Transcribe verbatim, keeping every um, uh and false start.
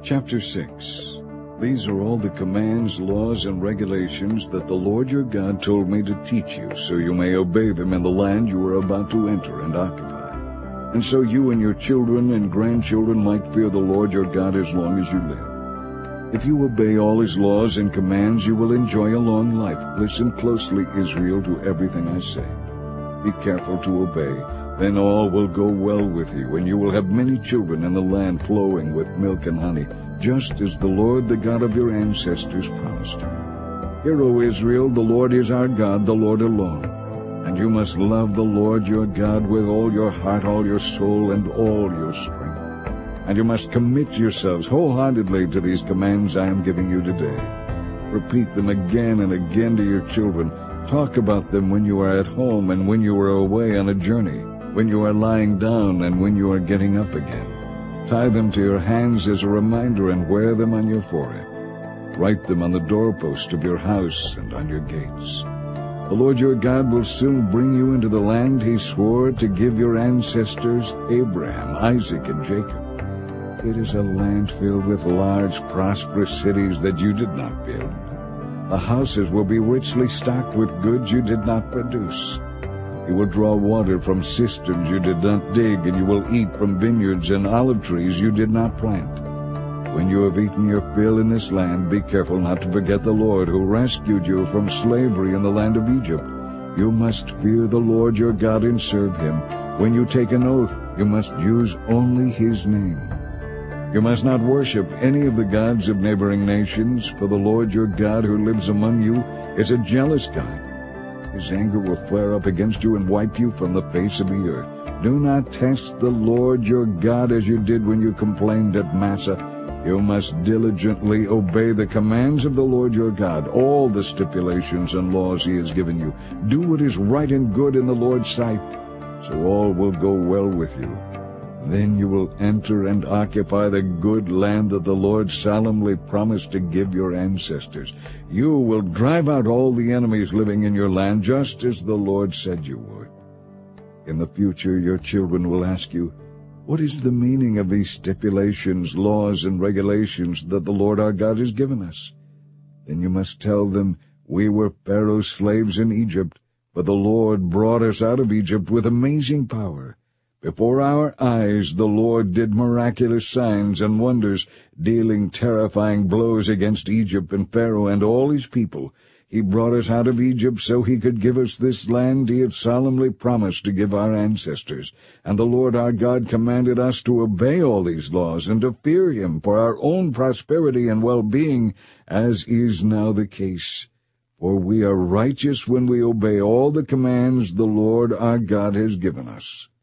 Chapter six. These are all the commands, laws, and regulations that the Lord your God told me to teach you, so you may obey them in the land you are about to enter and occupy, and so you and your children and grandchildren might fear the Lord your God as long as you live. If you obey all his laws and commands, you will enjoy a long life. Listen closely, Israel, to everything I say. Be careful to obey. Then all will go well with you, and you will have many children in the land flowing with milk and honey, just as the Lord, the God of your ancestors, promised. Hear, O Israel, the Lord is our God, the Lord alone. And you must love the Lord your God with all your heart, all your soul, and all your strength. And you must commit yourselves wholeheartedly to these commands I am giving you today. Repeat them again and again to your children. Talk about them when you are at home and when you are away on a journey, when you are lying down and when you are getting up again. Tie them to your hands as a reminder and wear them on your forehead. Write them on the doorpost of your house and on your gates. The Lord your God will soon bring you into the land he swore to give your ancestors, Abraham, Isaac, and Jacob. It is a land filled with large, prosperous cities that you did not build. The houses will be richly stocked with goods you did not produce. You will draw water from cisterns you did not dig, and you will eat from vineyards and olive trees you did not plant. When you have eaten your fill in this land, be careful not to forget the Lord who rescued you from slavery in the land of Egypt. You must fear the Lord your God and serve him. When you take an oath, you must use only his name. You must not worship any of the gods of neighboring nations, for the Lord your God who lives among you is a jealous God. His anger will flare up against you and wipe you from the face of the earth. Do not test the Lord your God as you did when you complained at Massah. You must diligently obey the commands of the Lord your God, all the stipulations and laws he has given you. Do what is right and good in the Lord's sight, so all will go well with you. Then you will enter and occupy the good land that the Lord solemnly promised to give your ancestors. You will drive out all the enemies living in your land, just as the Lord said you would. In the future, your children will ask you, what is the meaning of these stipulations, laws, and regulations that the Lord our God has given us? Then you must tell them, we were Pharaoh's slaves in Egypt, but the Lord brought us out of Egypt with amazing power. Before our eyes the Lord did miraculous signs and wonders, dealing terrifying blows against Egypt and Pharaoh and all his people. He brought us out of Egypt so he could give us this land he had solemnly promised to give our ancestors. And the Lord our God commanded us to obey all these laws and to fear him for our own prosperity and well-being, as is now the case. For we are righteous when we obey all the commands the Lord our God has given us.